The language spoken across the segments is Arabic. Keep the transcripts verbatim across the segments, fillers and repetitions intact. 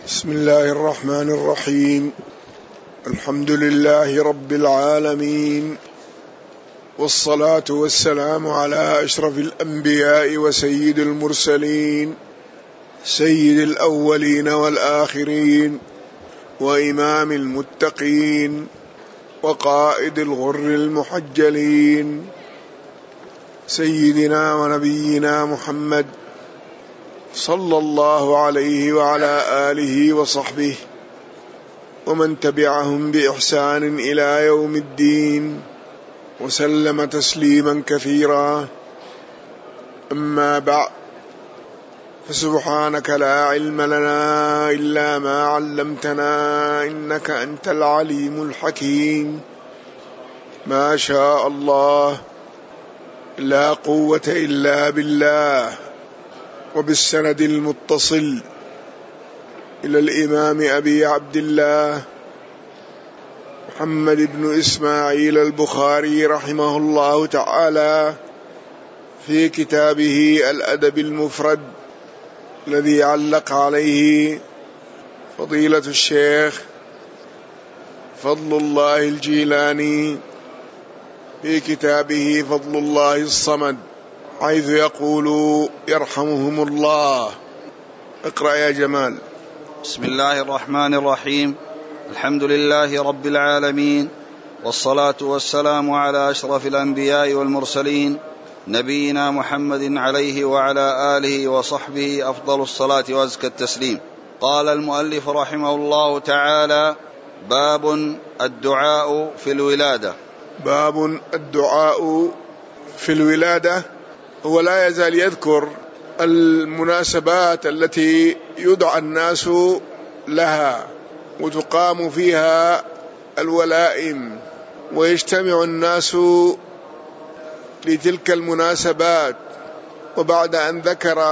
بسم الله الرحمن الرحيم. الحمد لله رب العالمين، والصلاة والسلام على أشرف الأنبياء وسيد المرسلين، سيد الأولين والآخرين، وإمام المتقين، وقائد الغر المحجلين، سيدنا ونبينا محمد صلى الله عليه وعلى آله وصحبه ومن تبعهم بإحسان إلى يوم الدين، وسلم تسليما كثيرا. أما بعد، فسبحانك لا علم لنا إلا ما علمتنا إنك أنت العليم الحكيم. ما شاء الله، لا قوة إلا بالله. وبالسند المتصل إلى الإمام أبي عبد الله محمد بن إسماعيل البخاري رحمه الله تعالى في كتابه الأدب المفرد، الذي علق عليه فضيلة الشيخ فضل الله الجيلاني في كتابه فضل الله الصمد، حيث يقول يرحمهم الله. اقرأ يا جمال. بسم الله الرحمن الرحيم. الحمد لله رب العالمين، والصلاة والسلام على أشرف الأنبياء والمرسلين، نبينا محمد عليه وعلى آله وصحبه أفضل الصلاة وأزكى التسليم. قال المؤلف رحمه الله تعالى: باب الدعاء في الولادة. باب الدعاء في الولادة. هو لا يزال يذكر المناسبات التي يدعى الناس لها وتقام فيها الولائم ويجتمع الناس لتلك المناسبات. وبعد أن ذكر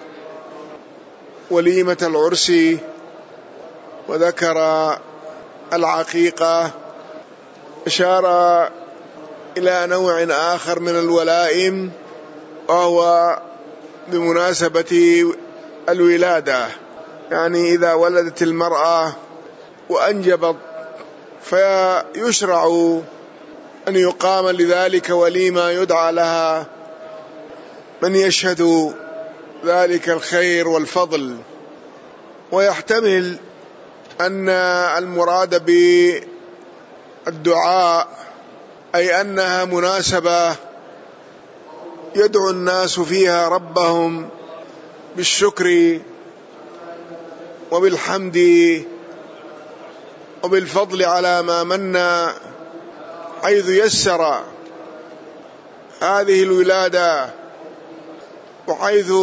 وليمة العرس وذكر العقيقة، أشار إلى نوع آخر من الولائم، وهو بمناسبة الولادة، يعني إذا ولدت المرأة وأنجبت فيشرع أن يقام لذلك وليمة يدعى لها من يشهد ذلك الخير والفضل. ويحتمل أن المراد بالدعاء أي أنها مناسبة يدعو الناس فيها ربهم بالشكر وبالحمد وبالفضل على ما من، حيث يسر هذه الولادة، وحيث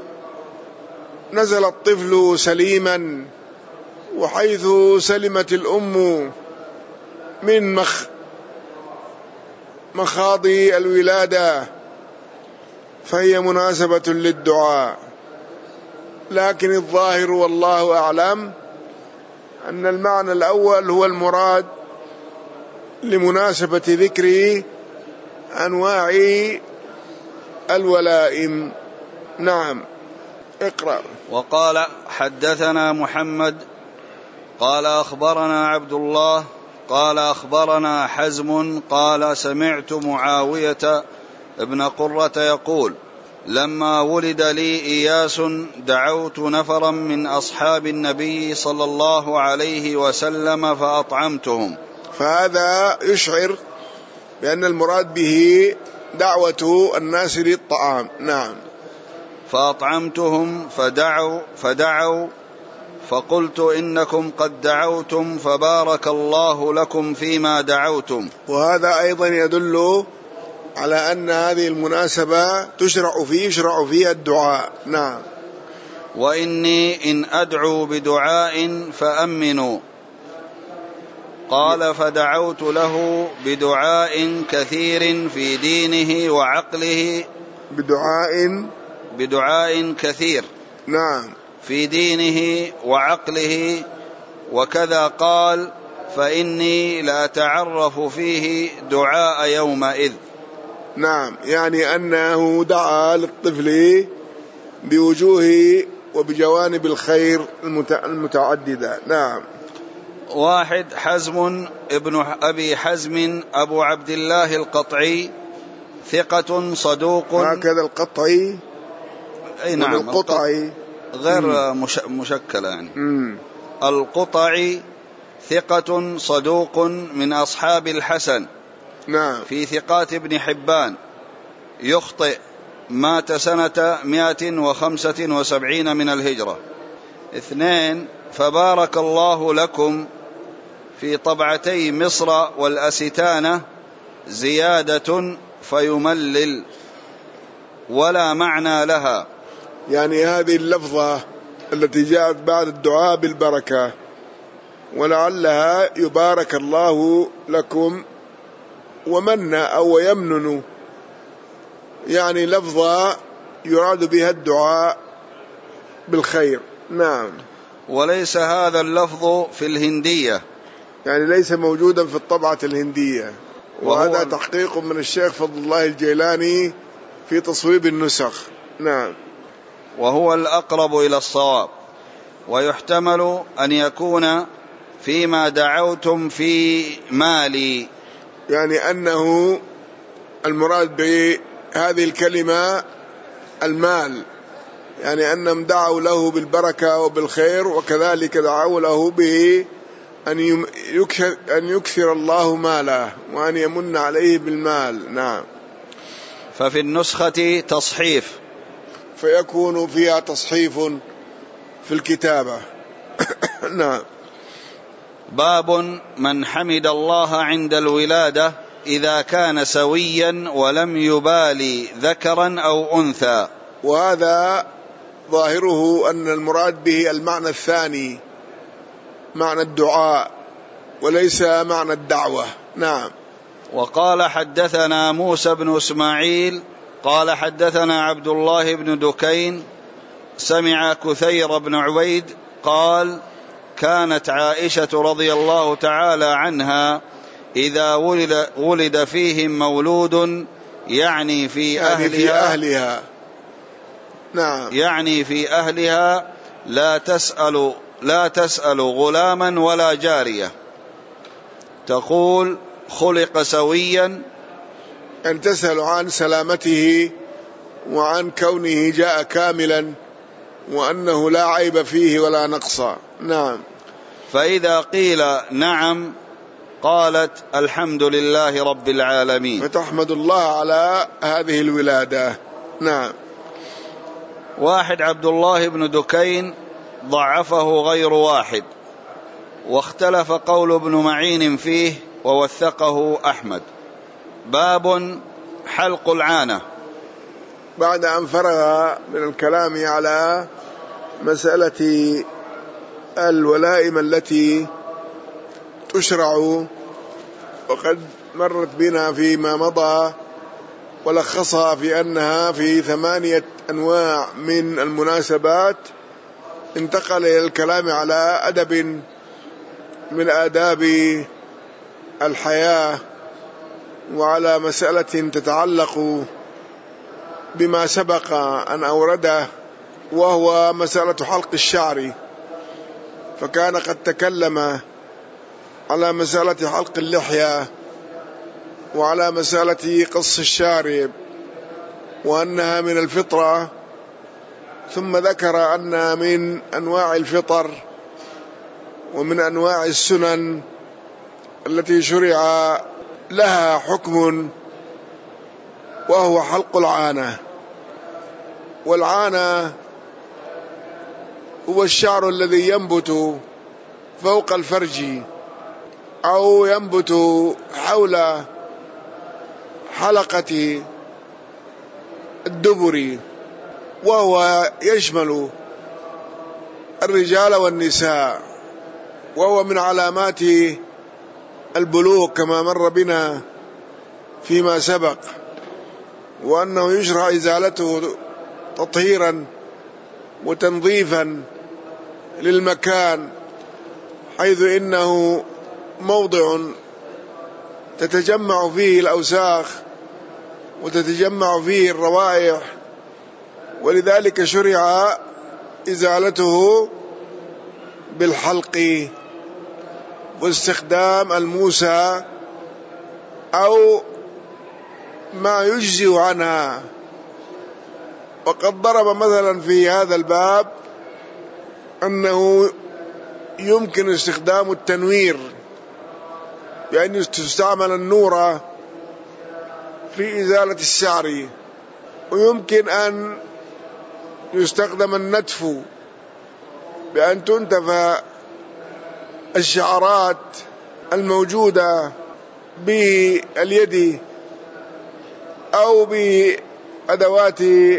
نزل الطفل سليما، وحيث سلمت الأم من مخ مخاض الولادة، فهي مناسبة للدعاء. لكن الظاهر والله أعلم أن المعنى الأول هو المراد لمناسبة ذكر أنواع الولائم. نعم، اقرأ. وقال: حدثنا محمد قال أخبرنا عبد الله قال أخبرنا حزم قال سمعت معاوية ابن قرة يقول: لما ولد لي إياس دعوت نفرا من أصحاب النبي صلى الله عليه وسلم فأطعمتهم. فهذا يشعر بأن المراد به دعوة الناس للطعام. نعم. فأطعمتهم فدعوا فدعوا فقلت: إنكم قد دعوتم فبارك الله لكم فيما دعوتم. وهذا أيضا يدل على أن هذه المناسبة تشرع فيه يشرع فيها الدعاء. نعم. وإني إن أدعو بدعاء فأمنوا. قال: فدعوت له بدعاء كثير في دينه وعقله. بدعاء بدعاء كثير. نعم. في دينه وعقله. وكذا قال: فإني لا أتعرف فيه دعاء يومئذ. نعم، يعني أنه دعا للطفل بوجوه وبجوانب الخير المتعددة. نعم. واحد حزم ابن أبي حزم أبو عبد الله القطعي ثقة صدوق. هكذا القطعي. أي نعم. القطعي غير مش مشكلة يعني. مم. القطعي ثقة صدوق من أصحاب الحسن. نعم. في ثقات ابن حبان، يخطئ، مات سنة مائة وخمسة وسبعين من الهجرة. اثنين فبارك الله لكم في طبعتي مصر والأستانة زيادة فيملل ولا معنى لها. يعني هذه اللفظة التي جاءت بعد الدعاء بالبركة، ولعلها يبارك الله لكم ومن أو يمنن، يعني لفظة يراد بها الدعاء بالخير. نعم. وليس هذا اللفظ في الهندية، يعني ليس موجودا في الطبعة الهندية، وهذا تحقيق من الشيخ فضل الله الجيلاني في تصويب النسخ. نعم. وهو الأقرب إلى الصواب، ويحتمل أن يكون فيما دعوتم في مالي، يعني أنه المراد بهذه الكلمة المال، يعني أنهم دعوا له بالبركة وبالخير، وكذلك دعوا له به أن يكثر, أن يكثر الله ماله وأن يمن عليه بالمال. نعم. ففي النسخة تصحيف، فيكون فيها تصحيف في الكتابة. نعم. باب من حمد الله عند الولادة إذا كان سويا ولم يبالي ذكرا أو أنثى. وهذا ظاهره أن المراد به المعنى الثاني، معنى الدعاء، وليس معنى الدعوة. نعم. وقال حدثنا موسى بن إسماعيل قال حدثنا عبد الله بن دكين سمع كثير بن عبيد قال كانت عائشة رضي الله تعالى عنها إذا ولد, ولد فيهم مولود يعني في يعني أهلها, في أهلها. نعم. يعني في أهلها لا تسأل لا تسأل غلاما ولا جارية، تقول خلق سويا، أن تسأل عن سلامته وعن كونه جاء كاملا وأنه لا عيب فيه ولا نقص. نعم. فإذا قيل نعم قالت الحمد لله رب العالمين، فتحمد الله على هذه الولادة. نعم. واحد عبد الله بن دكين ضعفه غير واحد، واختلف قول ابن معين فيه ووثقه أحمد. باب حلق العانة. بعد أن فرغ من الكلام على مسألة الولائم التي تشرع، وقد مرت بنا فيما مضى ولخصها في أنها في ثمانية أنواع من المناسبات، انتقل إلى الكلام على أدب من آداب الحياة، وعلى مسألة تتعلق بما سبق أن أورده، وهو مسألة حلق الشعر. فكان قد تكلم على مسألة حلق اللحية وعلى مسألة قص الشارب وأنها من الفطرة، ثم ذكر أن من أنواع الفطر ومن أنواع السنن التي شرع لها حكم، وهو حلق العانة. والعانة هو الشعر الذي ينبت فوق الفرج أو ينبت حول حلقة الدبر، وهو يشمل الرجال والنساء، وهو من علامات البلوغ كما مر بنا فيما سبق، وأنه يشرع إزالته تطهيرا وتنظيفا للمكان، حيث إنه موضع تتجمع فيه الأوساخ وتتجمع فيه الروائح، ولذلك شرع إزالته بالحلق واستخدام الموسى أو ما يجزي عنها. وقد ضرب مثلا في هذا الباب أنه يمكن استخدام التنوير بأن تستعمل النورة في إزالة الشعر، ويمكن أن يستخدم النتف بأن تنتف الشعرات الموجودة باليد أو بأدوات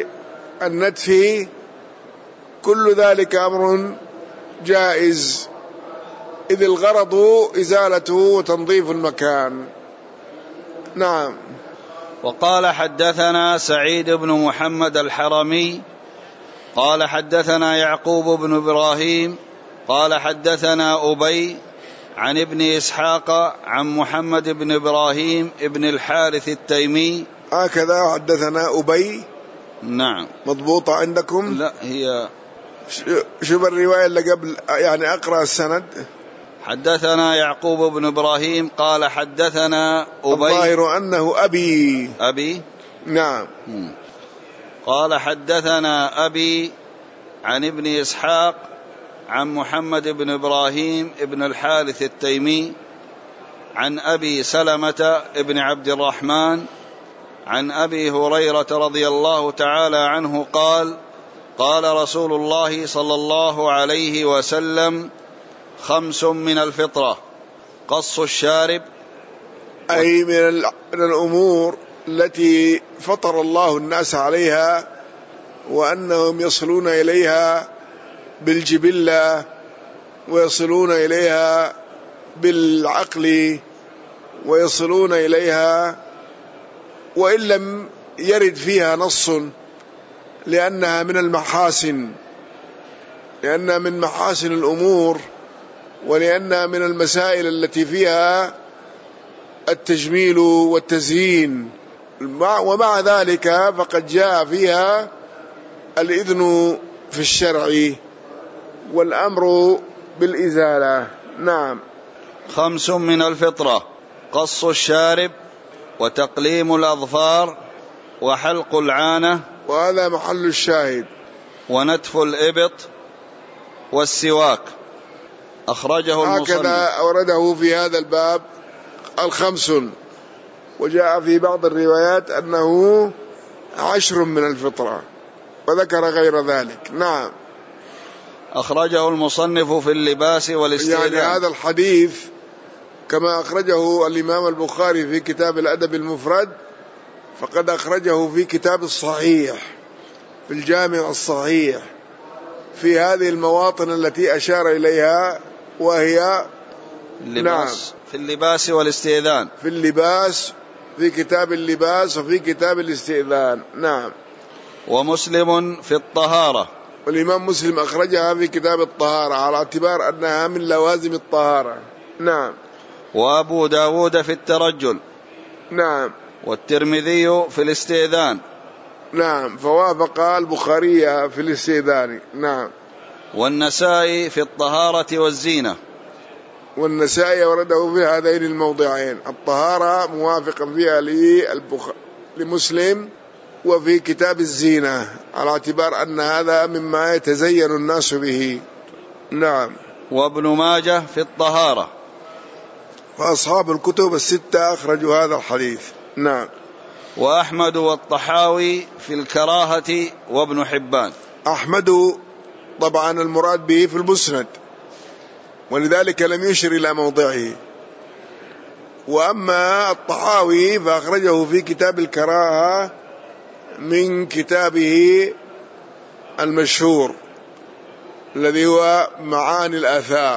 النتف. كل ذلك أمر جائز، إذ الغرض إزالته وتنظيف المكان. نعم. وقال حدثنا سعيد بن محمد الحرمي قال حدثنا يعقوب بن إبراهيم قال حدثنا أبي عن ابن إسحاق عن محمد بن إبراهيم ابن الحارث التيمي. هكذا حدثنا أبي. نعم. مضبوطة عندكم؟ لا، هي شوف الرواية اللي قبل، يعني أقرأ السند. حدثنا يعقوب بن إبراهيم قال حدثنا أبي. الظاهر أنه أبي. أبي. نعم. قال حدثنا أبي عن ابن إسحاق عن محمد بن إبراهيم ابن الحارث التيمي عن أبي سلمة ابن عبد الرحمن عن أبي هريرة رضي الله تعالى عنه قال قال رسول الله صلى الله عليه وسلم: خمس من الفطرة: قص الشارب. أي من الأمور التي فطر الله الناس عليها وأنهم يصلون إليها بالجبلة ويصلون إليها بالعقل ويصلون إليها وإن لم يرد فيها نص، لأنها من المحاسن، لأنها من محاسن الأمور، ولأنها من المسائل التي فيها التجميل والتزيين. ومع ذلك فقد جاء فيها الإذن في الشرع والأمر بالإزالة. نعم. خمس من الفطرة: قص الشارب، وتقليم الأظفار، وحلق العانة، وهذا محل الشاهد، ونتف الإبط، والسواك. أخرجه المصنف. هكذا أورده في هذا الباب الخمس، وجاء في بعض الروايات أنه عشر من الفطرة، وذكر غير ذلك. نعم. أخرجه المصنف في اللباس والاستئذان. يعني هذا الحديث كما أخرجه الإمام البخاري في كتاب الأدب المفرد، فقد أخرجه في كتاب الصحيح في الجامع الصحيح في هذه المواطن التي أشار إليها، وهي اللباس. نعم. في اللباس والاستئذان. في اللباس، في كتاب اللباس وفي كتاب الاستئذان. نعم. ومسلم في الطهارة. والإمام مسلم أخرجها في كتاب الطهارة على اعتبار أنها من لوازم الطهارة. نعم. وأبو داود في الترجل. نعم. والترمذي في الاستئذان. نعم، فوافق البخاري في الاستئذان. نعم. والنسائي في الطهارة والزينة. والنسائي ورده في هذين الموضعين، الطهارة موافقا فيها للبخ... لمسلم، وفي كتاب الزينة على اعتبار أن هذا مما يتزين الناس به. نعم. وابن ماجه في الطهارة. فأصحاب الكتب الستة أخرجوا هذا الحديث. نعم. وأحمد والطحاوي في الكراهة، وابن حبان. أحمد طبعا المراد به في المسند، ولذلك لم يشر إلى موضعه. وأما الطحاوي فأخرجه في كتاب الكراهة من كتابه المشهور الذي هو معاني الآثار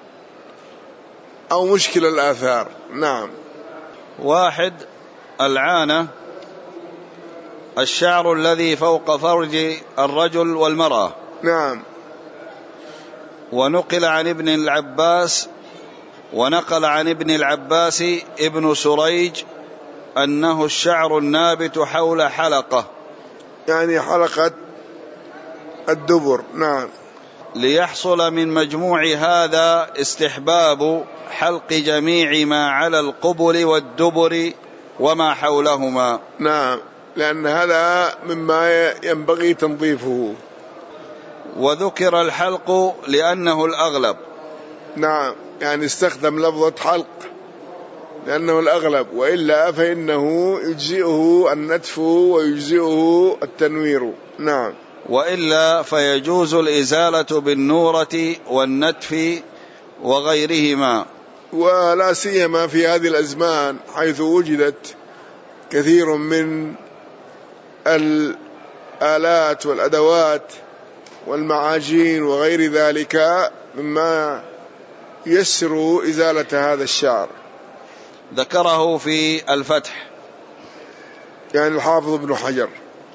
أو مشكل الآثار. نعم. واحد: العانة الشعر الذي فوق فرج الرجل والمرأة. نعم. ونقل عن ابن العباس ونقل عن ابن العباس ابن سريج أنه الشعر النابت حول حلقة، يعني حلقة الدبر. نعم. ليحصل من مجموع هذا استحباب حلق جميع ما على القبل والدبر وما حولهما. نعم، لأن هذا مما ينبغي تنظيفه. وذكر الحلق لأنه الأغلب. نعم، يعني استخدم لفظة حلق لأنه الأغلب، وإلا فإنه يجزئه النتف ويجزئه التنوير. نعم. وإلا فيجوز الإزالة بالنورة والنتف وغيرهما، ولا سيما في هذه الأزمان حيث وجدت كثير من الآلات والأدوات والمعاجين وغير ذلك مما يسر إزالة هذا الشعر. ذكره في الفتح يعني الحافظ ابن حجر.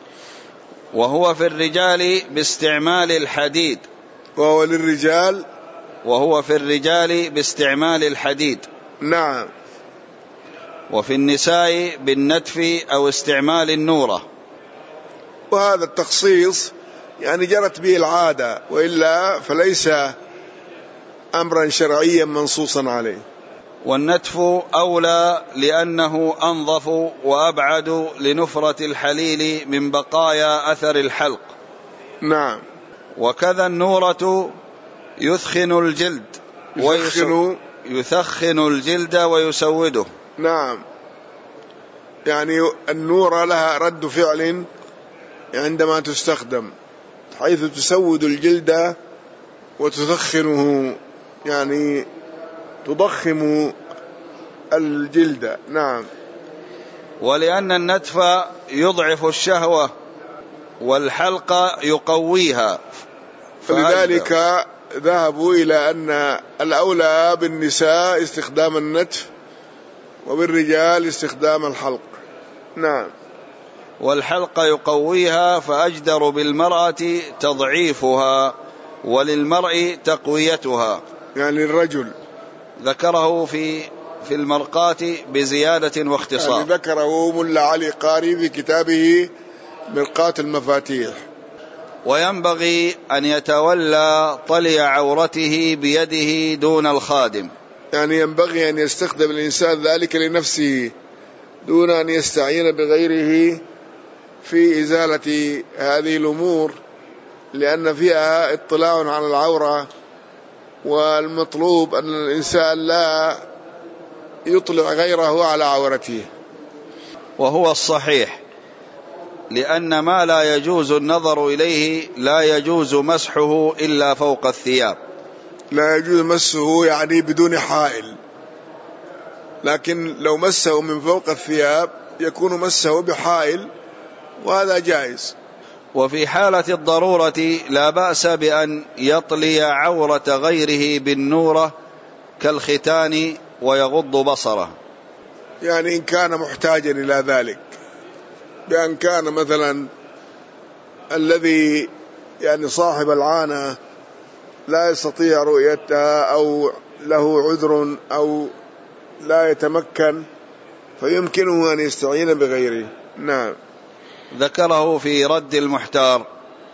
وهو في الرجال باستعمال الحديد. وهو للرجال وهو في الرجال باستعمال الحديد. نعم. وفي النساء بالنتف أو استعمال النورة. وهذا التخصيص يعني جرت به العادة، وإلا فليس أمرا شرعيا منصوصا عليه. والنتف أولى لأنه أنظف وأبعد لنفرة الحليل من بقايا أثر الحلق. نعم. وكذا النورة يثخن الجلد يثخن, يثخن الجلد ويسوده. نعم، يعني النورة لها رد فعل عندما تستخدم، حيث تسود الجلد وتثخنه، يعني تضخم الجلد. نعم. ولأن النتف يضعف الشهوة والحلق يقويها، فلذلك ذهبوا إلى أن الأولى بالنساء استخدام النتف وبالرجال استخدام الحلق. نعم. والحلق يقويها فأجدر بالمرأة تضعيفها وللمرء تقويتها، يعني الرجل. ذكره في في المرقات بزيادة واختصار. يعني ذكره ملا علي قاري في كتابه مرقات المفاتيح. وينبغي أن يتولى طلي عورته بيده دون الخادم، يعني ينبغي أن يستخدم الإنسان ذلك لنفسه دون أن يستعين بغيره في إزالة هذه الأمور، لأن فيها اطلاع على العورة، والمطلوب أن الإنسان لا يطلع غيره على عورته. وهو الصحيح، لأن ما لا يجوز النظر إليه لا يجوز مسحه إلا فوق الثياب. لا يجوز مسه يعني بدون حائل، لكن لو مسه من فوق الثياب يكون مسه بحائل، وهذا جائز. وفي حالة الضرورة لا بأس بأن يطلي عورة غيره بالنورة كالختان ويغض بصره، يعني إن كان محتاجا إلى ذلك، بأن كان مثلا الذي يعني صاحب العانة لا يستطيع رؤيتها أو له عذر أو لا يتمكن فيمكنه أن يستعين بغيره. نعم. ذكره في رد المحتار،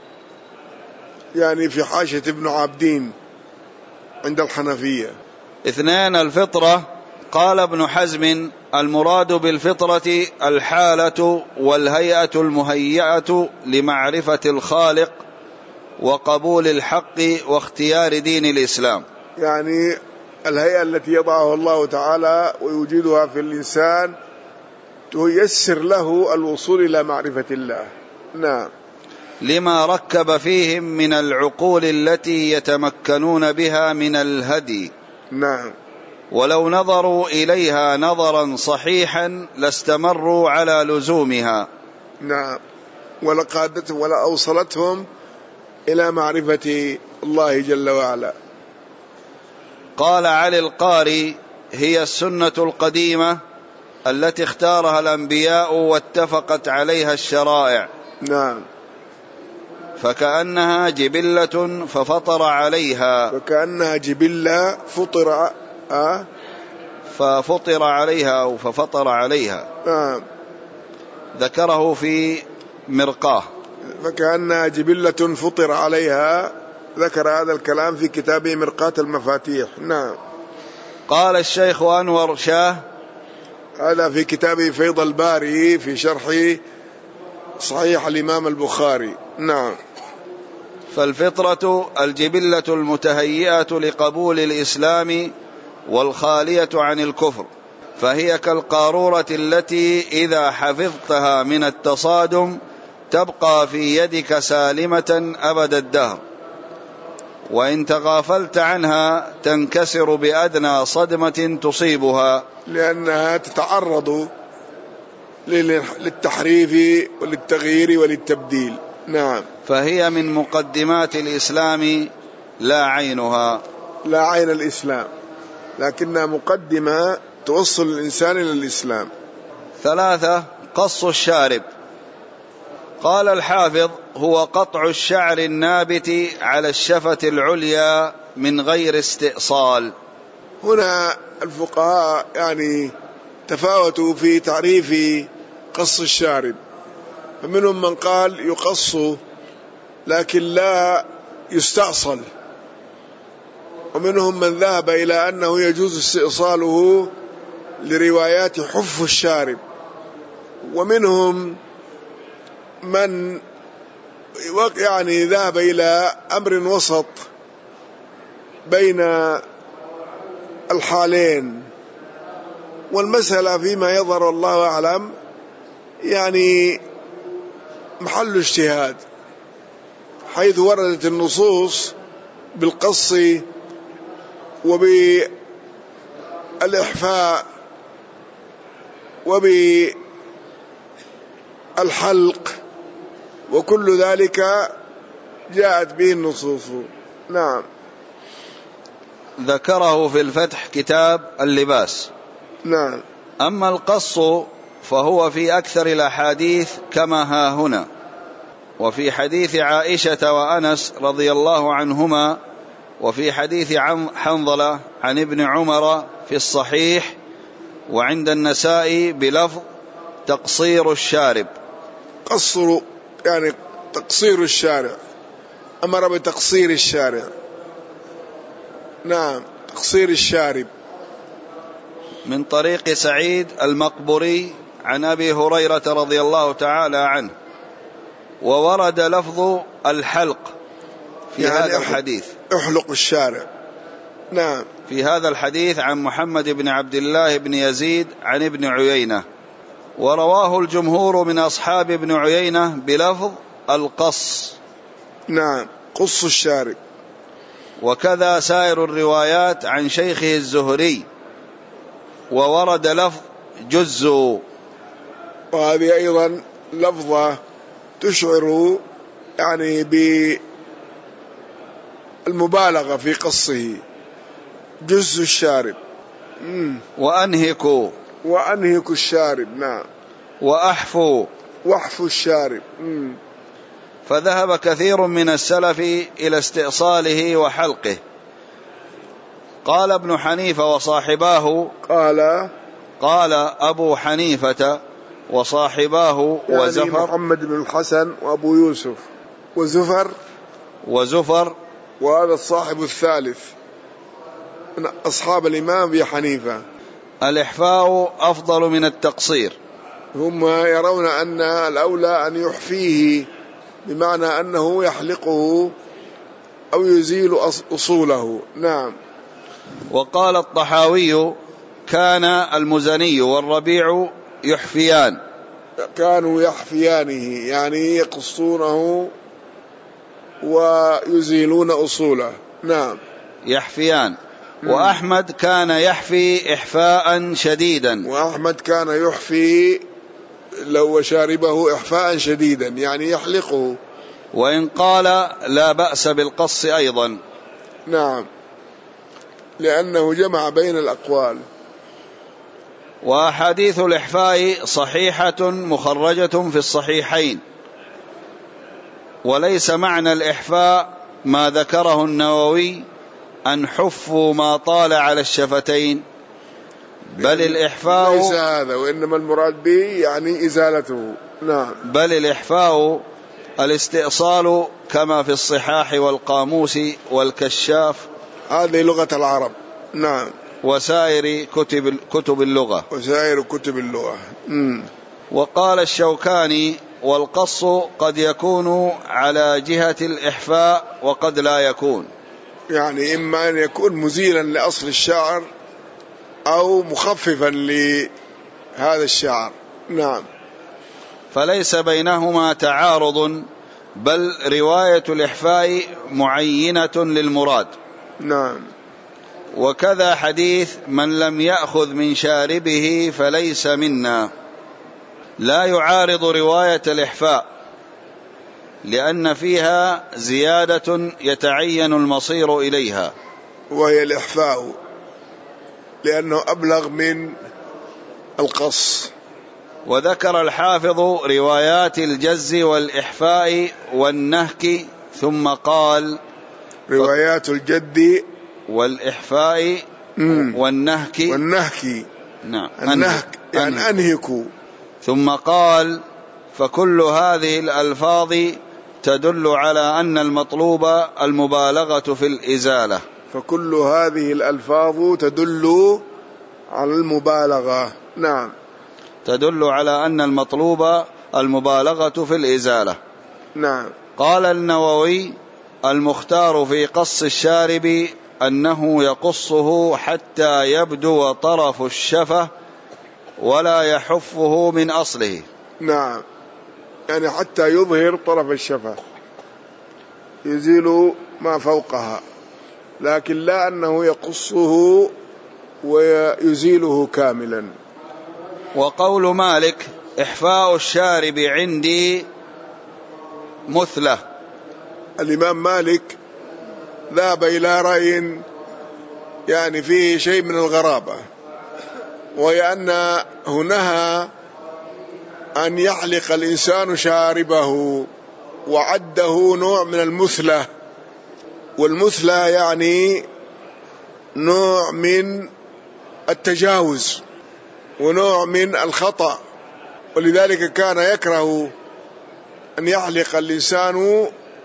يعني في حاشية ابن عابدين عند الحنفية. اثنان الفطرة. قال ابن حزم المراد بالفطرة الحالة والهيئة المهيئة لمعرفة الخالق وقبول الحق واختيار دين الإسلام، يعني الهيئة التي يضعها الله تعالى ويوجدها في الإنسان تيسر له الوصول إلى معرفة الله. نعم. لما ركب فيهم من العقول التي يتمكنون بها من الهدي. نعم. ولو نظروا إليها نظرا صحيحا لاستمروا على لزومها. نعم. ولقادتهم ولا أوصلتهم إلى معرفة الله جل وعلا. قال علي القاري هي السنة القديمة التي اختارها الأنبياء واتفقت عليها الشرائع. نعم. فكأنها جبلة ففطر عليها. فكأنها جبلة فطر أه؟ ففطر عليها أو ففطر عليها. نعم. ذكره في مرقاه. فكأنها جبلة فطر عليها. ذكر هذا الكلام في كتابه مرقاة المفاتيح. نعم. قال الشيخ أنور شاه هذا في كتابه فيض الباري في شرح صحيح الإمام البخاري. نعم. فالفطرة الجبلة المتهيئة لقبول الإسلام والخالية عن الكفر، فهي كالقارورة التي إذا حفظتها من التصادم تبقى في يدك سالمة أبد الدهر، وإن تغافلت عنها تنكسر بأدنى صدمة تصيبها، لأنها تتعرض للتحريف وللتغيير وللتبديل. نعم. فهي من مقدمات الإسلام لا عينها. لا عين الإسلام، لكنها مقدمة توصل الإنسان إلى الإسلام. ثلاثة: قص الشارب. قال الحافظ: هو قطع الشعر النابت على الشفة العليا من غير استئصال. هنا الفقهاء يعني تفاوتوا في تعريف قص الشارب، فمنهم من قال يقص لكن لا يستأصل، ومنهم من ذهب إلى أنه يجوز استئصاله لروايات حف الشارب، ومنهم من يعني ذهب إلى أمر وسط بين الحالين. والمسألة فيما يظهر الله أعلم يعني محل اجتهاد، حيث وردت النصوص بالقص وبالإحفاء وبالحلق، وكل ذلك جاءت به النصوص. نعم. ذكره في الفتح كتاب اللباس. نعم. أما القص فهو في أكثر الأحاديث كما ها هنا، وفي حديث عائشة وأنس رضي الله عنهما، وفي حديث حنظلة عن ابن عمر في الصحيح، وعند النسائي بلفظ تقصير الشارب. قصر يعني تقصير الشارع، أمر بتقصير الشارع. نعم، تقصير الشارب. من طريق سعيد المقبري عن أبي هريرة رضي الله تعالى عنه، وورد لفظ الحلق في يعني هذا الحديث، احلق الشارع. نعم. في هذا الحديث عن محمد بن عبد الله بن يزيد عن ابن عيينة، ورواه الجمهور من أصحاب ابن عيينة بلفظ القص. نعم، قص الشارب. وكذا سائر الروايات عن شيخه الزهري، وورد لفظ جزوا، وهذه أيضا لفظة تشعر يعني بالمبالغة في قصه. جز الشارب. مم. وأنهكوا وأنهك الشارب. نعم. وأحفوا وأحفوا الشارب. مم. فذهب كثير من السلف إلى استئصاله وحلقه. قال ابن حنيفة وصاحباه قال قال أبو حنيفة وصاحباه يعني وزفر محمد بن الحسن وأبو يوسف وزفر وزفر وهذا الصاحب الثالث من أصحاب الإمام أبي حنيفة، الإحفاء أفضل من التقصير. هم يرون أن الأولى أن يحفيه، بمعنى أنه يحلقه أو يزيل أصوله. نعم. وقال الطحاوي: كان المزني والربيع يحفيان. كانوا يحفيانه يعني يقصونه ويزيلون أصوله. نعم، يحفيان. وأحمد كان يحفي إحفاء شديدا. وأحمد كان يحفي لو شاربه إحفاء شديدا يعني يحلقه. وإن قال لا بأس بالقص أيضا. نعم، لأنه جمع بين الأقوال. وأحاديث الإحفاء صحيحة مخرجة في الصحيحين، وليس معنى الإحفاء ما ذكره النووي أن حفوا ما طال على الشفتين، بل الإحفاء ليس هذا، وإنما المراد به يعني إزالته. نعم. بل الإحفاء الاستئصال كما في الصحاح والقاموس والكشاف، هذه لغة العرب. نعم. وسائر كتب كتب اللغة وسائر كتب اللغة. مم. وقال الشوكاني: والقص قد يكون على جهة الإحفاء وقد لا يكون، يعني إما أن يكون مزيلا لأصل الشعر أو مخففا لهذا الشعر. نعم. فليس بينهما تعارض، بل رواية الإحفاء معينة للمراد. نعم. وكذا حديث: من لم يأخذ من شاربه فليس منا، لا يعارض رواية الإحفاء، لأن فيها زيادة يتعين المصير إليها، وهي الإحفاء، لأنه أبلغ من القص. وذكر الحافظ روايات الجز والإحفاء والنهك، ثم قال: روايات الجد والإحفاء والنهك والنهك. نعم. النهك يعني أنهك. ثم قال: فكل هذه الألفاظ تدل على أن المطلوب المبالغة في الإزالة. فكل هذه الألفاظ تدل على المبالغة. نعم. تدل على أن المطلوب المبالغة في الإزالة. نعم. قال النووي: المختار في قص الشارب أنه يقصه حتى يبدو طرف الشفة ولا يحفه من أصله. نعم، يعني حتى يظهر طرف الشفة، يزيل ما فوقها، لكن لا أنه يقصه ويزيله كاملا. وقول مالك: إحفاء الشارب عندي مثلة. الإمام مالك ذهب إلى رأي يعني فيه شيء من الغرابة، وهي أن هناها أن يحلق الإنسان شاربه، وعده نوع من المثلة، والمثلة يعني نوع من التجاوز ونوع من الخطأ، ولذلك كان يكره أن يحلق الإنسان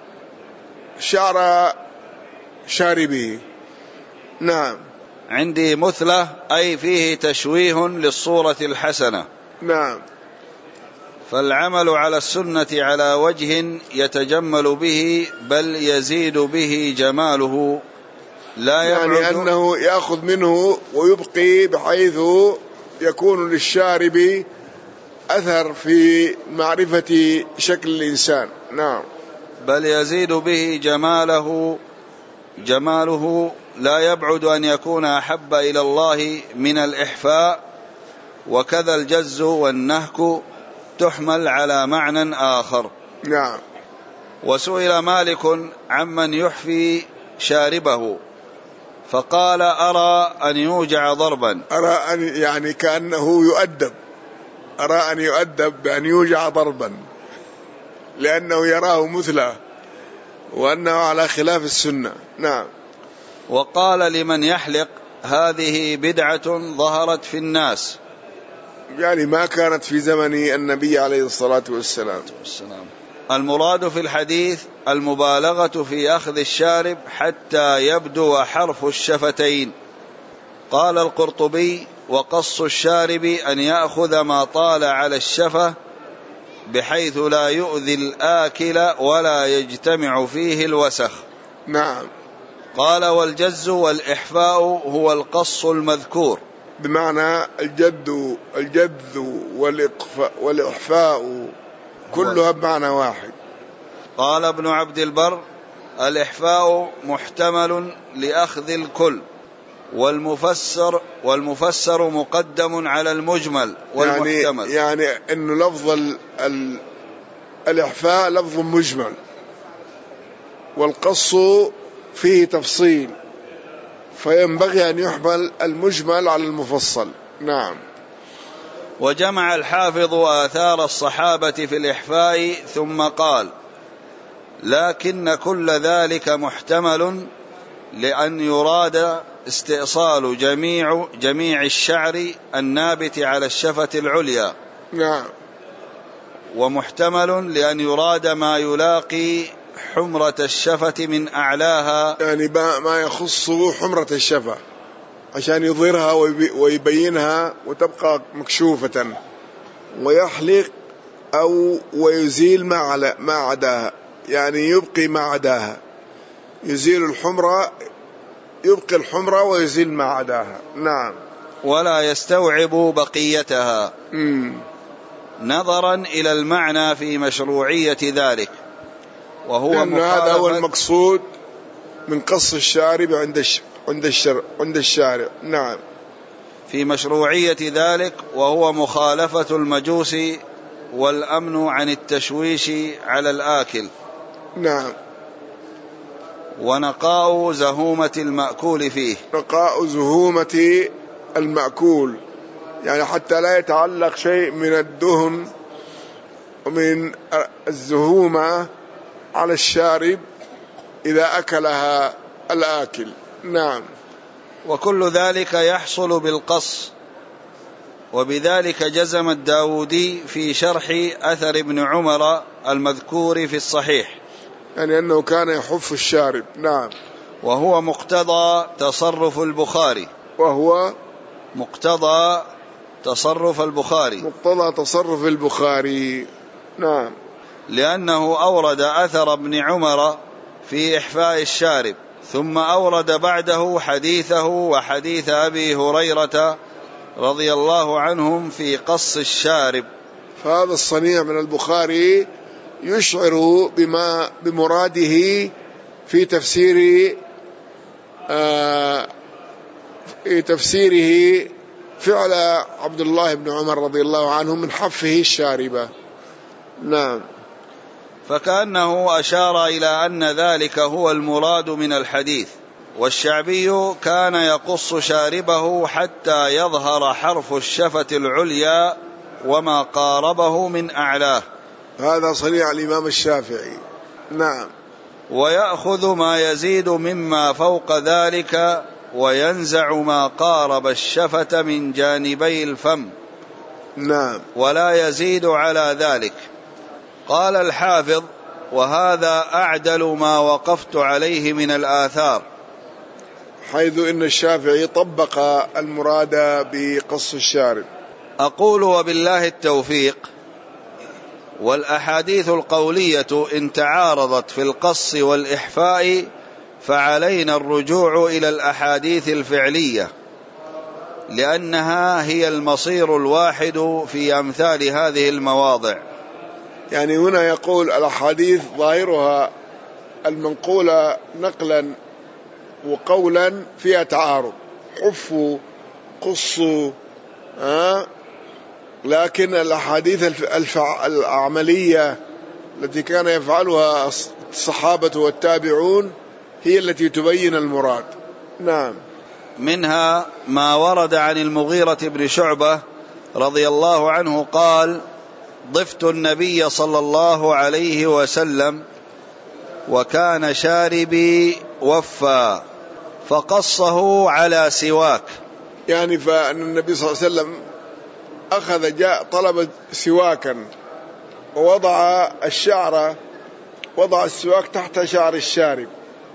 شعر شاربه. نعم. عندي مثلة أي فيه تشويه للصورة الحسنة. نعم. فالعمل على السنة على وجه يتجمل به بل يزيد به جماله، لا يعني أنه يأخذ منه ويبقي بحيث يكون للشارب أثر في معرفة شكل الإنسان. نعم. بل يزيد به جماله جماله لا يبعد أن يكون أحب إلى الله من الإحفاء. وكذا الجز والنهك تحمل على معنى آخر. نعم. وسئل مالك عمن يحفي شاربه فقال: أرى أن يوجع ضربا. أرى أن يعني كأنه يؤدب، أرى أن يؤدب بأن يوجع ضربا، لأنه يراه مثله وأنه على خلاف السنة. نعم. وقال لمن يحلق: هذه بدعة ظهرت في الناس، يعني ما كانت في زمن النبي عليه الصلاة والسلام. المراد في الحديث المبالغة في أخذ الشارب حتى يبدو حرف الشفتين. قال القرطبي: وقص الشارب أن يأخذ ما طال على الشفة بحيث لا يؤذي الآكل ولا يجتمع فيه الوسخ. نعم. قال: والجز والإحفاء هو القص المذكور، بمعنى الجد الجذ والإحفاء كلها بمعنى واحد. قال ابن عبد البر: الإحفاء محتمل لأخذ الكل، والمفسر والمفسر مقدم على المجمل والمحتمل. يعني, يعني إنه لفظ ال ال الإحفاء لفظ مجمل، والقص فيه تفصيل، فينبغي أن يحمل المجمل على المفصل. نعم. وجمع الحافظ آثار الصحابة في الإحفاء ثم قال: لكن كل ذلك محتمل لأن يراد استئصال جميع جميع الشعر النابت على الشفة العليا. نعم. ومحتمل لأن يراد ما يلاقي حمرة الشفة من أعلاها، يعني ما يخص حمرة الشفة عشان يظهرها ويبينها وتبقى مكشوفة، ويحلق أو ويزيل ما عداها، يعني يبقي ما عداها، يزيل الحمرة، يبقي الحمرة ويزيل ما عداها. نعم. ولا يستوعب بقيتها. مم. نظرا إلى المعنى في مشروعية ذلك، وهو لأن هذا هو المقصود من قص الشارب عند الش... عند الشر... عند الشارع. نعم. في مشروعية ذلك، وهو مخالفة المجوس والأمن عن التشويش على الآكل. نعم. ونقاء زهومة المأكول فيه، نقاء زهومة المأكول، يعني حتى لا يتعلق شيء من الدهن ومن الزهومة على الشارب إذا أكلها الآكل. نعم. وكل ذلك يحصل بالقص، وبذلك جزم الداودي في شرح أثر ابن عمر المذكور في الصحيح، يعني أنه كان يحف الشارب. نعم. وهو مقتضى تصرف البخاري وهو مقتضى تصرف البخاري مقتضى تصرف البخاري. نعم. لأنه أورد أثر ابن عمر في إحفاء الشارب، ثم أورد بعده حديثه وحديث أبي هريرة رضي الله عنهم في قص الشارب. فهذا الصنيع من البخاري يشعر بما بمراده في تفسير آه في تفسيره فعل عبد الله بن عمر رضي الله عنه من حفه الشاربة. نعم. فكأنه أشار إلى أن ذلك هو المراد من الحديث. والشعبي كان يقص شاربه حتى يظهر حرف الشفة العليا وما قاربه من أعلاه. هذا صنيع الإمام الشافعي. نعم. ويأخذ ما يزيد مما فوق ذلك وينزع ما قارب الشفة من جانبي الفم. نعم. ولا يزيد على ذلك. قال الحافظ: وهذا أعدل ما وقفت عليه من الآثار، حيث إن الشافعي طبق المراد بقص الشارب. أقول وبالله التوفيق. والأحاديث القولية إن تعارضت في القص والإحفاء فعلينا الرجوع إلى الأحاديث الفعلية، لأنها هي المصير الواحد في أمثال هذه المواضع. يعني هنا يقول الأحاديث ظاهرها المنقولة نقلا وقولا فيها تعارض، حفوا قصوا، آه لكن الأحاديث الفع... العملية التي كان يفعلها الصحابة والتابعون هي التي تبين المراد. نعم. منها ما ورد عن المغيرة بن شعبة رضي الله عنه قال: ضفت النبي صلى الله عليه وسلم وكان شاربي وفا فقصه على سواك. يعني فأن النبي صلى الله عليه وسلم أخذ جاء طلب سواكا ووضع الشعر وضع السواك تحت شعر الشارب،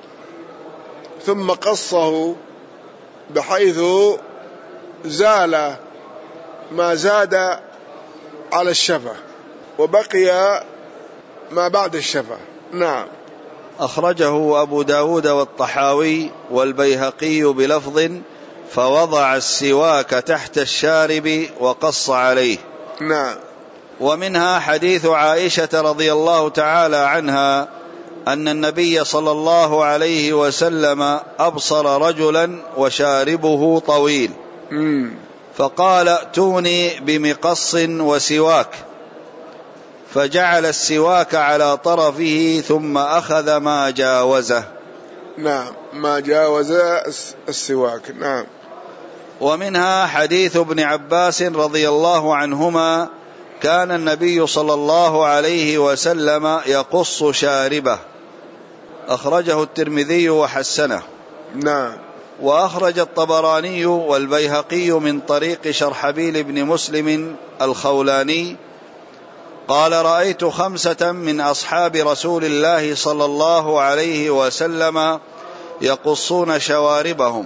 ثم قصه بحيث زال ما زاد على الشفة وبقي ما بعد الشفة. نعم. أخرجه أبو داود والطحاوي والبيهقي بلفظ: فوضع السواك تحت الشارب وقص عليه. نعم. ومنها حديث عائشة رضي الله تعالى عنها أن النبي صلى الله عليه وسلم أبصر رجلا وشاربه طويل مم. فقال: ائتوني بمقص وسواك، فجعل السواك على طرفه ثم أخذ ما جاوزه. نعم، ما جاوز السواك. نعم. ومنها حديث ابن عباس رضي الله عنهما: كان النبي صلى الله عليه وسلم يقص شاربه. أخرجه الترمذي وحسنه. نعم. وأخرج الطبراني والبيهقي من طريق شرحبيل بن مسلم الخولاني قال رأيت خمسة من أصحاب رسول الله صلى الله عليه وسلم يقصون شواربهم: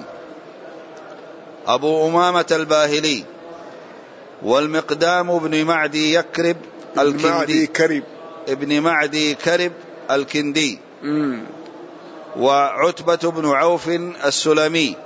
أبو أمامة الباهلي، والمقدام بن معدي يكرب الكندي كرب ابن معدي كرب الكندي، وعتبة بن عوف السلمي،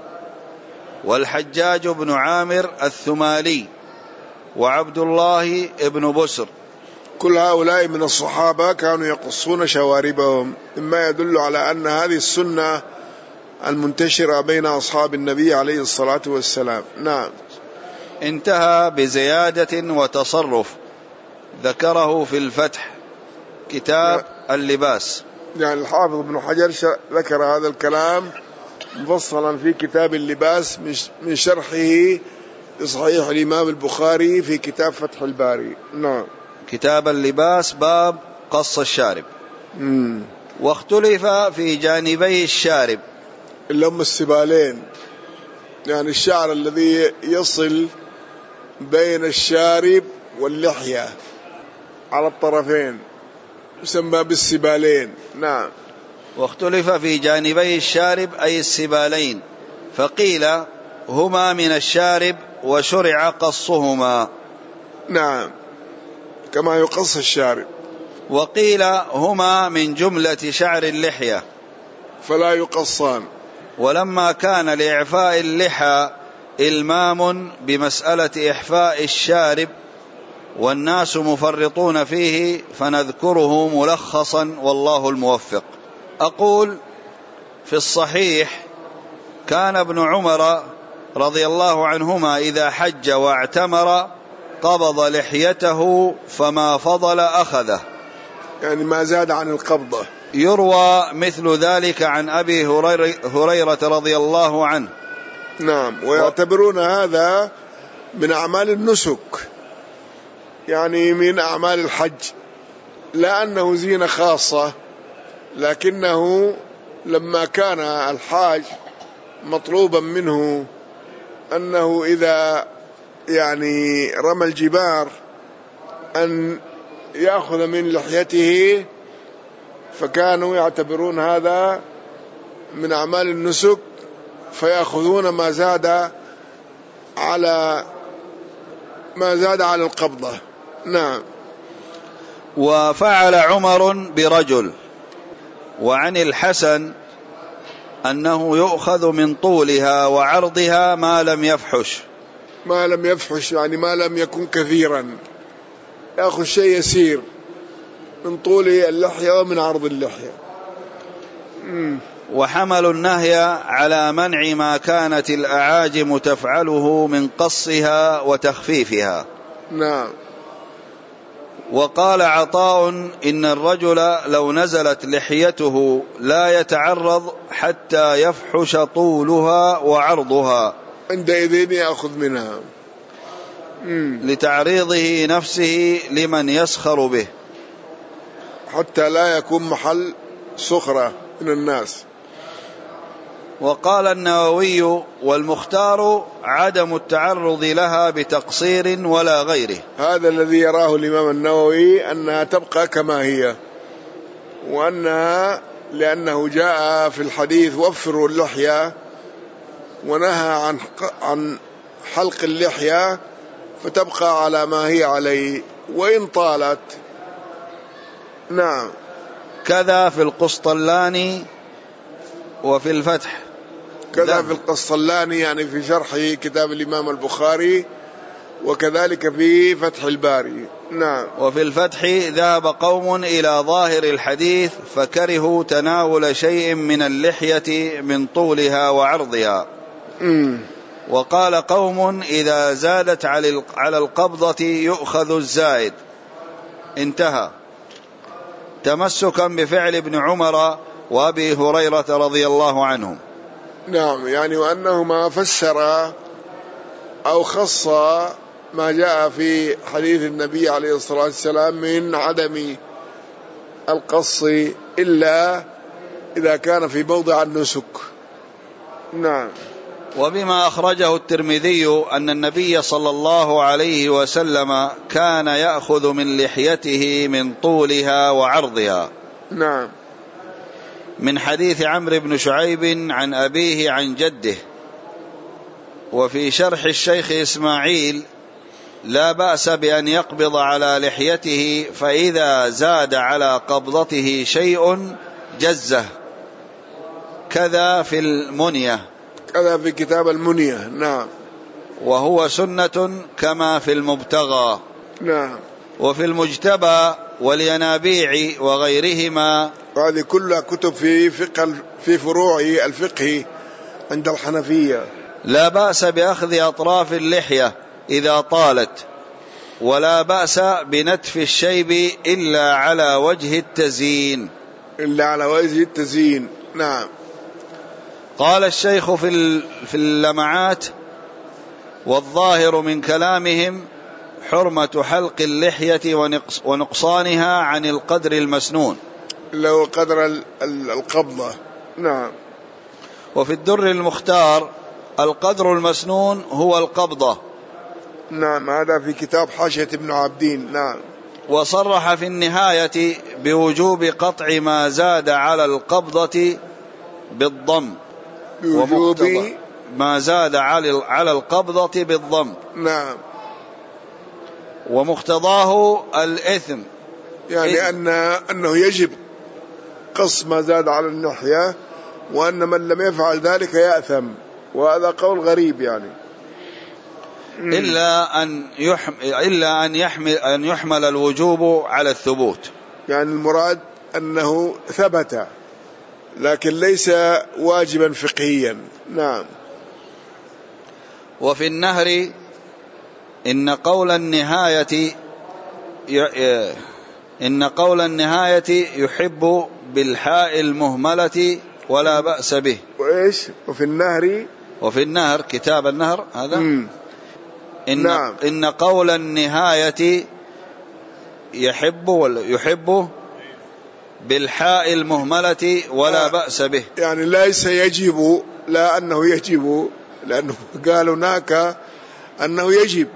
والحجاج بن عامر الثمالي، وعبد الله بن بسر. كل هؤلاء من الصحابة كانوا يقصون شواربهم، مما يدل على أن هذه السنة المنتشرة بين أصحاب النبي عليه الصلاة والسلام. نعم. انتهى بزيادة وتصرف ذكره في الفتح كتاب اللباس. يعني الحافظ ابن حجر ذكر هذا الكلام مفصلا في كتاب اللباس من شرحه لصحيح الإمام البخاري في كتاب فتح الباري. نعم. كتاب اللباس باب قص الشارب. مم. واختلف في جانبي الشارب اللي هم السبالين، يعني الشعر الذي يصل بين الشارب واللحية على الطرفين يسمى بالسبالين. نعم. واختلف في جانبي الشارب أي السبالين، فقيل هما من الشارب وشرع قصهما. نعم، كما يقص الشارب. وقيل هما من جملة شعر اللحية فلا يقصان. ولما كان لإعفاء اللحى إلمام بمسألة إحفاء الشارب والناس مفرطون فيه فنذكره ملخصا والله الموفق. أقول في الصحيح كان ابن عمر رضي الله عنهما إذا حج واعتمر قبض لحيته فما فضل أخذه، يعني ما زاد عن القبضة. يروى مثل ذلك عن أبي هريرة رضي الله عنه. نعم. ويعتبرون هذا من أعمال النسك، يعني من أعمال الحج، لا أنه زينة خاصة، لكنه لما كان الحاج مطلوبا منه أنه إذا يعني رمى الجبار أن يأخذ من لحيته، فكانوا يعتبرون هذا من أعمال النسك فيأخذون ما زاد على ما زاد على القبضة. نعم. وفعل عمر برجل. وعن الحسن أنه يؤخذ من طولها وعرضها ما لم يفحش. ما لم يفحش يعني ما لم يكن كثيرا، يأخذ شيء يسير من طول اللحية ومن عرض اللحية. مم. وحملوا النهي على منع ما كانت الأعاجم تفعله من قصها وتخفيفها. نعم. وقال عطاء إن الرجل لو نزلت لحيته لا يتعرض حتى يفحش طولها وعرضها، عندئذ يأخذ منها. مم. لتعريضه نفسه لمن يسخر به، حتى لا يكون محل سخرة من الناس. وقال النووي والمختار عدم التعرض لها بتقصير ولا غيره. هذا الذي يراه الإمام النووي أنها تبقى كما هي، وأنها لأنه جاء في الحديث وفروا اللحية ونهى عن عن حلق اللحية، فتبقى على ما هي عليه وإن طالت. نعم. كذا في القسطلاني وفي الفتح. كذا في القسطلاني يعني في شرح كتاب الإمام البخاري، وكذلك في فتح الباري. نعم. وفي الفتح ذهب قوم إلى ظاهر الحديث فكرهوا تناول شيء من اللحية من طولها وعرضها. م. وقال قوم إذا زادت على القبضة يؤخذ الزائد. انتهى. تمسكا بفعل ابن عمر وأبي هريرة رضي الله عنهم. نعم، يعني وأنهما فسر أو خص ما جاء في حديث النبي عليه الصلاة والسلام من عدم القص إلا إذا كان في موضع النسك. نعم. وبما أخرجه الترمذي أن النبي صلى الله عليه وسلم كان يأخذ من لحيته من طولها وعرضها. نعم. من حديث عمرو بن شعيب عن أبيه عن جده. وفي شرح الشيخ إسماعيل: لا بأس بأن يقبض على لحيته، فإذا زاد على قبضته شيء جزه، كذا في المنية، كذا في كتاب المنية. نعم. وهو سنة كما في المبتغى. نعم. وفي المجتبى والينابيع وغيرهما، هذه كلها كتب في فقه في فروع الفقه عند الحنفية. لا بأس بأخذ أطراف اللحية إذا طالت، ولا بأس بنتف الشيب إلا على وجه التزيين. إلا على وجه التزيين. نعم. قال الشيخ في في اللمعات: والظاهر من كلامهم حرمة حلق اللحية ونقصانها عن القدر المسنون، لو قدر القبضة. نعم. وفي الدر المختار: القدر المسنون هو القبضة. نعم. هذا في كتاب حاشية ابن عابدين. نعم. وصرح في النهاية بوجوب قطع ما زاد على القبضة بالضم، ومقتضى ما زاد على القبضة بالضم. نعم. ومقتضاه الإثم، يعني أن أنه يجب قص ما زاد على اللحية، وأن من لم يفعل ذلك يأثم، وهذا قول غريب يعني. إلا أن يحمل إلا أن يحمل أن يحمل الوجوب على الثبوت، يعني المراد أنه ثبت لكن ليس واجبا فقهيا. نعم. وفي النهر: إن قول النهاية إن قول النهاية يحب بالحاء المهملة ولا بأس به. وإيش؟ وفي النهر وفي النهر كتاب النهر هذا. مم. إن, نعم. إن قول النهاية يحب ولا يحب بالحاء المهملة ولا آه. بأس به، يعني ليس يجب، لا أنه يجب، لأنه قال هناك أنه يجب،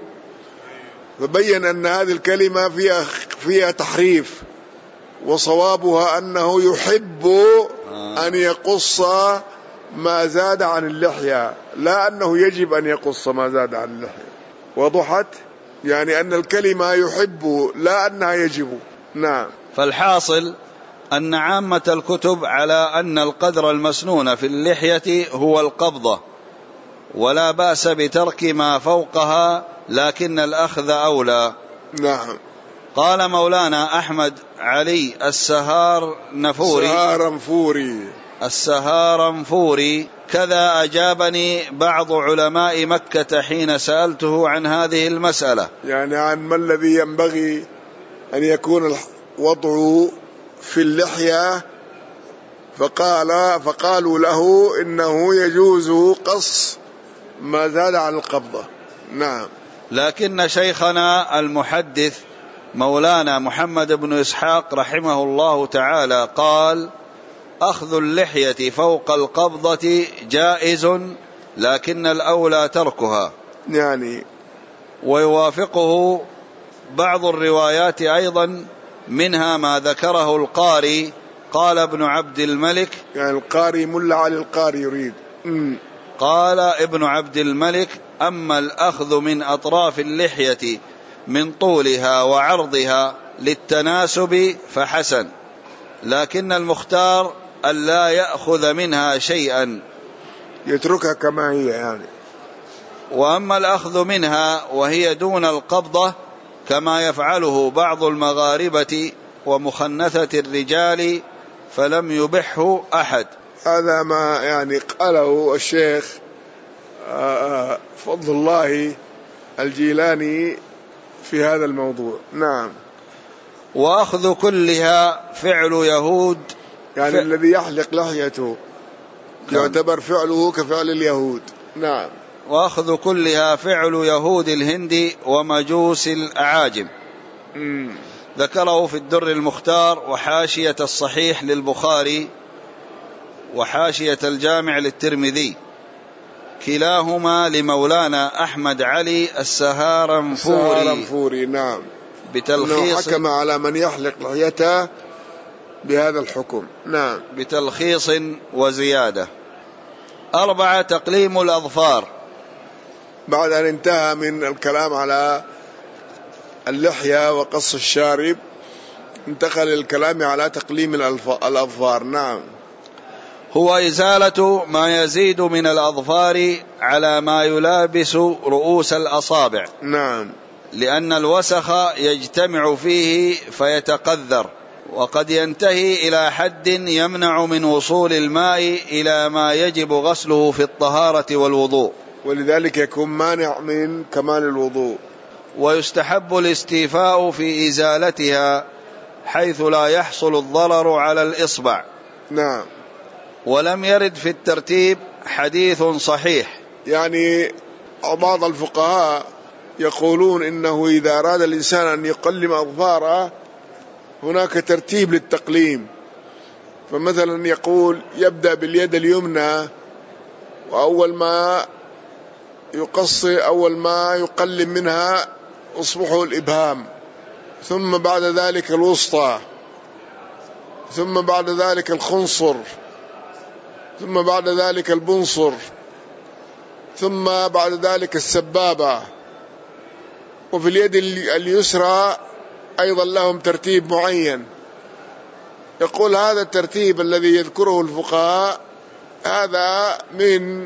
فبين أن هذه الكلمة فيها فيها تحريف، وصوابها أنه يحب آه. أن يقص ما زاد عن اللحية، لا أنه يجب أن يقص ما زاد عن اللحية. وضحت؟ يعني أن الكلمة يحب لا أنها يجب. نعم. فالحاصل أن عامة الكتب على أن القدر المسنون في اللحية هو القبضة، ولا بأس بترك ما فوقها، لكن الأخذ أولى. نعم. قال مولانا أحمد علي السهار نفوري السهارنفوري السهارنفوري كذا أجابني بعض علماء مكة حين سألته عن هذه المسألة، يعني عن ما الذي ينبغي أن يكون الوضع في اللحية، فقال فقالوا له إنه يجوز قص ما زاد عن القبضة. نعم. لكن شيخنا المحدث مولانا محمد بن إسحاق رحمه الله تعالى قال: أخذ اللحية فوق القبضة جائز، لكن الأولى تركها. يعني ويوافقه بعض الروايات أيضا، منها ما ذكره القاري. قال ابن عبد الملك، يعني القاري ملا علي القاري يريد م. قال ابن عبد الملك: أما الأخذ من أطراف اللحية من طولها وعرضها للتناسب فحسن، لكن المختار ألا يأخذ منها شيئا، يتركها كما هي يعني. وأما الأخذ منها وهي دون القبضة كما يفعله بعض المغاربة ومخنثة الرجال فلم يبحه أحد. هذا ما يعني قاله الشيخ فضل الله الجيلاني في هذا الموضوع. نعم. وأخذ كلها فعل يهود، يعني ف... الذي يحلق لحيته يعتبر فعله كفعل اليهود. نعم. وأخذ كلها فعل يهود الهند ومجوس الأعاجم. مم. ذكره في الدر المختار وحاشية الصحيح للبخاري وحاشية الجامع للترمذي، كلاهما لمولانا أحمد علي السهارنفوري السهارنفوري نعم، بتلخيص حكم على من يحلق لحيته بهذا الحكم. نعم، بتلخيص وزيادة. أربعة تقليم الأظفار. بعد أن انتهى من الكلام على اللحية وقص الشارب انتقل الكلام على تقليم الأظفار. نعم، هو إزالة ما يزيد من الأظفار على ما يلابس رؤوس الأصابع. نعم، لأن الوسخ يجتمع فيه فيتقذر، وقد ينتهي إلى حد يمنع من وصول الماء إلى ما يجب غسله في الطهارة والوضوء، ولذلك يكون مانع من كمال الوضوء. ويستحب الاستيفاء في إزالتها حيث لا يحصل الضرر على الإصبع. نعم، ولم يرد في الترتيب حديث صحيح. يعني بعض الفقهاء يقولون إنه إذا أراد الإنسان أن يقلم أظفاره هناك ترتيب للتقليم، فمثلا يقول يبدأ باليد اليمنى، وأول ما يقص أول ما يقلم منها أصبعه الإبهام، ثم بعد ذلك الوسطى، ثم بعد ذلك الخنصر، ثم بعد ذلك البنصر، ثم بعد ذلك السبابة. وفي اليد اليسرى أيضا لهم ترتيب معين. يقول هذا الترتيب الذي يذكره الفقهاء هذا من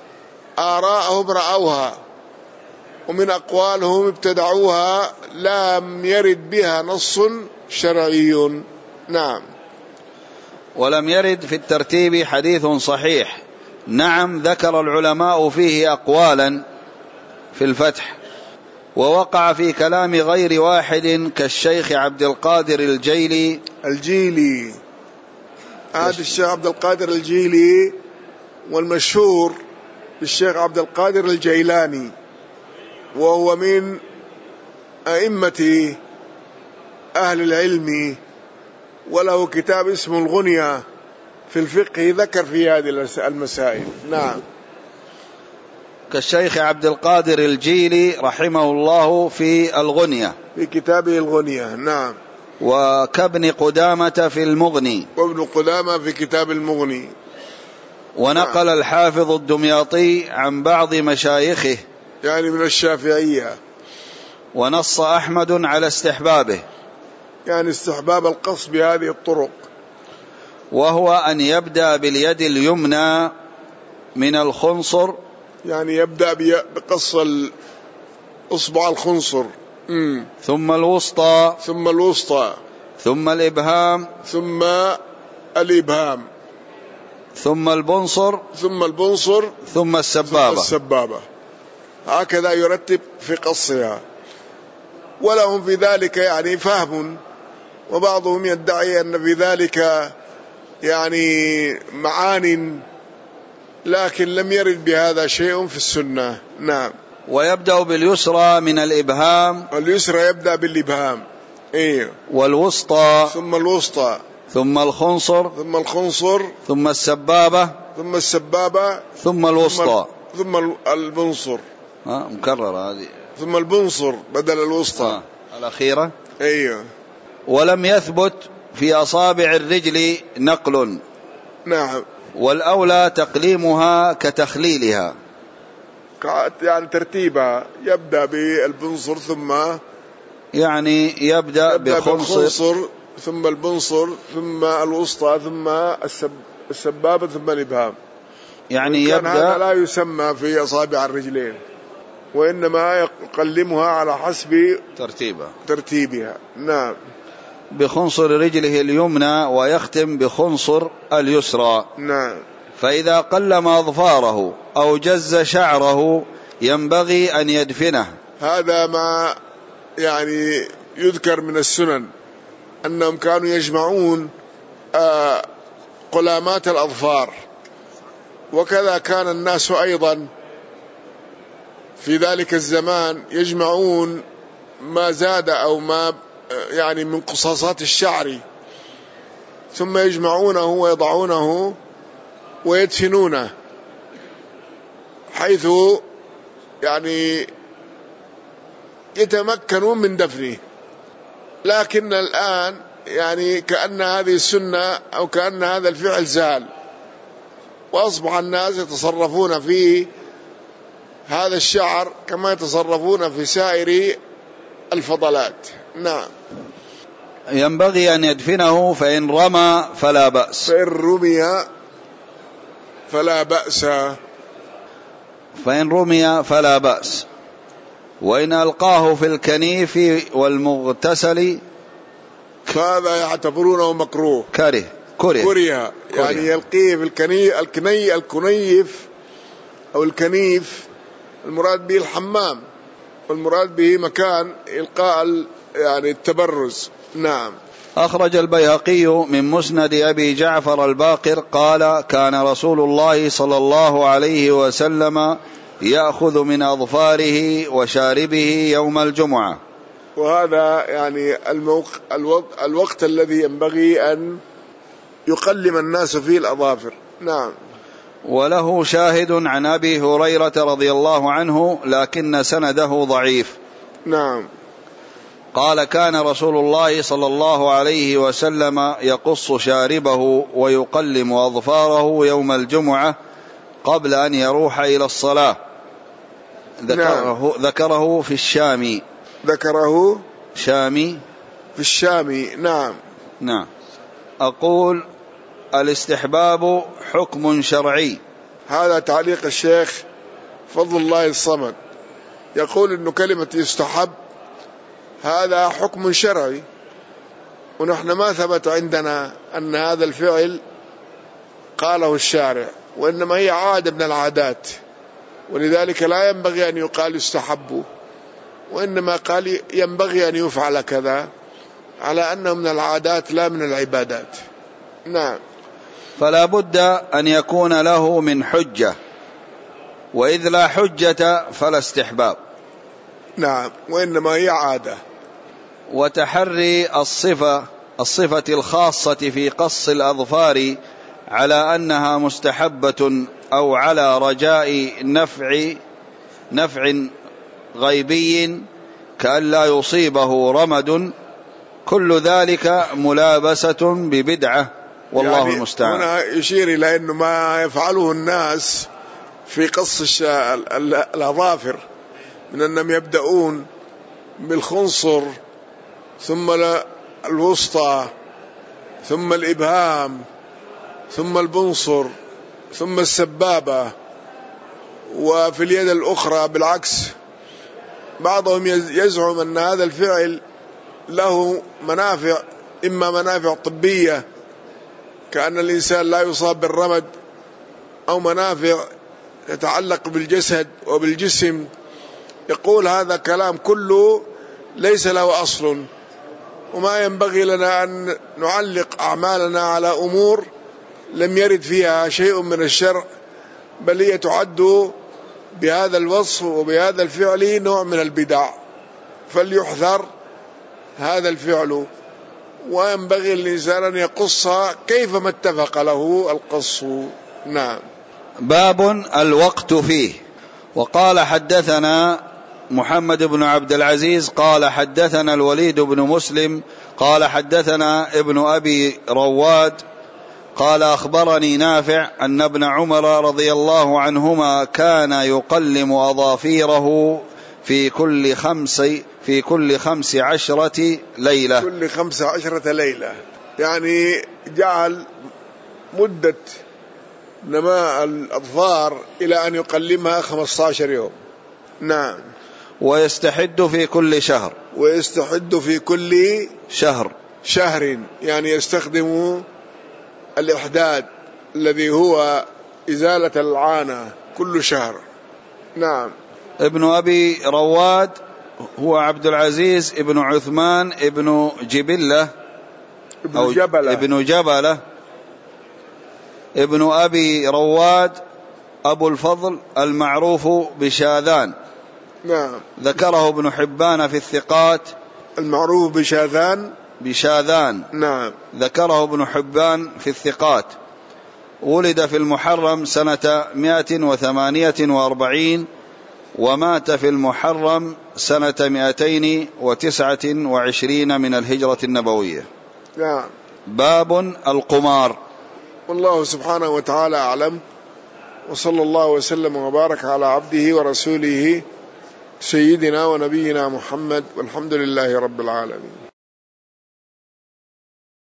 آراءهم رأوها ومن أقوالهم ابتدعوها، لم يرد بها نص شرعي. نعم، ولم يرد في الترتيب حديث صحيح. نعم، ذكر العلماء فيه أقوالا في الفتح، ووقع في كلام غير واحد كالشيخ عبد القادر الجيلي الجيلي هذا الشيخ عبد القادر الجيلي، والمشهور بالشيخ عبد القادر الجيلاني، وهو من أئمة أهل العلم، وله كتاب اسمه الغنية في الفقه ذكر في هذه المسائل. نعم، كالشيخ عبد القادر الجيلي رحمه الله في الغنية، في كتابه الغنية. نعم، وكابن قدامة في المغني، وابن قدامة في كتاب المغني. ونقل نعم. الحافظ الدمياطي عن بعض مشايخه يعني من الشافعية. ونص أحمد على استحبابه، يعني استحباب القص بهذه الطرق، وهو أن يبدأ باليد اليمنى من الخنصر، يعني يبدأ بقص أصبع الخنصر، مم. ثم الوسطى، ثم الوسطى، ثم الإبهام، ثم الإبهام، ثم البنصر، ثم البنصر، ثم السبابة. ثم السبابة. هكذا يرتب في قصها. ولهم في ذلك يعني فهم، وبعضهم يدعي أن في ذلك يعني معان، لكن لم يرد بهذا شيء في السنة. نعم، ويبدأ باليسرى من الإبهام، اليسرى يبدأ بالإبهام، إيه، والوسطى، ثم الوسطى، ثم الخنصر، ثم الخنصر، ثم السبابة، ثم السبابة، ثم الوسطى، ثم البنصر. ها مكررة هذه، ثم البنصر بدل الوسطى. آه. الأخيرة. أيوه. ولم يثبت في أصابع الرجل نقل. نعم، والأولى تقليمها كتخليلها، يعني ترتيبها يبدأ بالبنصر، ثم يعني يبدأ, يبدأ بخنصر، ثم البنصر، ثم الوسطى، ثم السبابة، ثم الإبهام. يعني يبدأ، هذا لا يسمى في أصابع الرجلين، وإنما يقلمها على حسب ترتيبها ترتيبها. نعم، بخنصر رجله اليمنى، ويختم بخنصر اليسرى. نعم. فإذا قلم أظفاره أو جز شعره ينبغي أن يدفنه. هذا ما يعني يذكر من السنن أنهم كانوا يجمعون آه قلامات الأظفار، وكذا كان الناس أيضا في ذلك الزمان يجمعون ما زاد أو ما يعني من قصاصات الشعر، ثم يجمعونه ويضعونه ويدفنونه حيث يعني يتمكنون من دفنه. لكن الآن يعني كأن هذه السنة أو كأن هذا الفعل زال، وأصبح الناس يتصرفون في هذا الشعر كما يتصرفون في سائر الفضلات. نعم. ينبغي أن يدفنه فإن رمى فلا بأس. فإن رمي فلا بأس. فإن رمي فلا بأس. وإن ألقاه في الكنيف والمغتسل فهذا يعتبرونه مكروه. كره كره كره يعني يلقيه في الكنيف الكني الكنيف أو الكنيف، المراد به الحمام، والمراد به مكان إلقاء يعني التبرز. نعم. أخرج البيهقي من مسند أبي جعفر الباقر قال: كان رسول الله صلى الله عليه وسلم يأخذ من أظفاره وشاربه يوم الجمعة. وهذا يعني الموق... الوقت... الوقت الذي ينبغي أن يقلم الناس فيه الأظافر. نعم. وله شاهد عن أبي هريرة رضي الله عنه لكن سنده ضعيف. نعم. قال: كان رسول الله صلى الله عليه وسلم يقص شاربه ويقلم أظفاره يوم الجمعة قبل أن يروح إلى الصلاة. ذكره, نعم. ذكره في الشامي. ذكره شامي في الشامي. نعم. نعم. أقول: الاستحباب حكم شرعي. هذا تعليق الشيخ فضل الله الصمد، يقول إنه كلمة يستحب هذا حكم شرعي، ونحن ما ثبت عندنا أن هذا الفعل قاله الشارع، وإنما هي عادة من العادات، ولذلك لا ينبغي أن يقال يستحب، وإنما قال ينبغي أن يفعل كذا، على أنه من العادات لا من العبادات. نعم. فلا بد أن يكون له من حجة، وإذ لا حجة فلا استحباب. نعم. وإنما هي عادة. وتحري الصفة الصفة الخاصة في قص الأظفار على أنها مستحبة أو على رجاء نفع نفع غيبي كأن لا يصيبه رمد، كل ذلك ملابسة ببدعة، والله يعني المستعان. هنا يشير إلى أنه ما يفعله الناس في قص الأظافر من أنهم يبدأون بالخنصر ثم الوسطى ثم الإبهام ثم البنصر ثم السبابة، وفي اليد الأخرى بالعكس. بعضهم يزعم أن هذا الفعل له منافع، إما منافع طبية كأن الإنسان لا يصاب بالرمد، أو منافع تتعلق بالجسد وبالجسم. يقول هذا كلام كله ليس له أصل، وما ينبغي لنا أن نعلق أعمالنا على أمور لم يرد فيها شيء من الشرع، بل هي تعد بهذا الوصف وبهذا الفعل نوع من البدع، فليحذر هذا الفعل، وينبغي الإنسان أن يقص كيفما اتفق له القص. نعم. باب الوقت فيه. وقال: حدثنا محمد بن عبد العزيز قال حدثنا الوليد بن مسلم قال حدثنا ابن أبي رواد قال أخبرني نافع أن ابن عمر رضي الله عنهما كان يقلم أظافيره في كل خمس في كل خمس عشرة ليلة. كل خمس عشرة ليلة يعني جعل مدة نماء الأظفار إلى أن يقلمها خمسة عشر يوم. نعم. ويستحد في كل شهر. ويستحد في كل شهر شهر يعني يستخدم الإحداد الذي هو إزالة العانة كل شهر. نعم. ابن أبي رواد هو عبد العزيز ابن عثمان ابن جبلة ابن جبلة ابن جبلة ابن أبي رواد أبو الفضل المعروف بشاذان. نعم. ذكره ابن حبان في الثقات. المعروف بشاذان بشاذان. نعم. ذكره ابن حبان في الثقات. ولد في المحرم سنة مائة وثمانية وأربعين ومات في المحرم سنة مائتين وتسعة وعشرين من الهجرة النبوية. نعم. باب القمار. والله سبحانه وتعالى أعلم، وصلى الله وسلم وبارك على عبده ورسوله سيدنا ونبينا محمد، والحمد لله رب العالمين.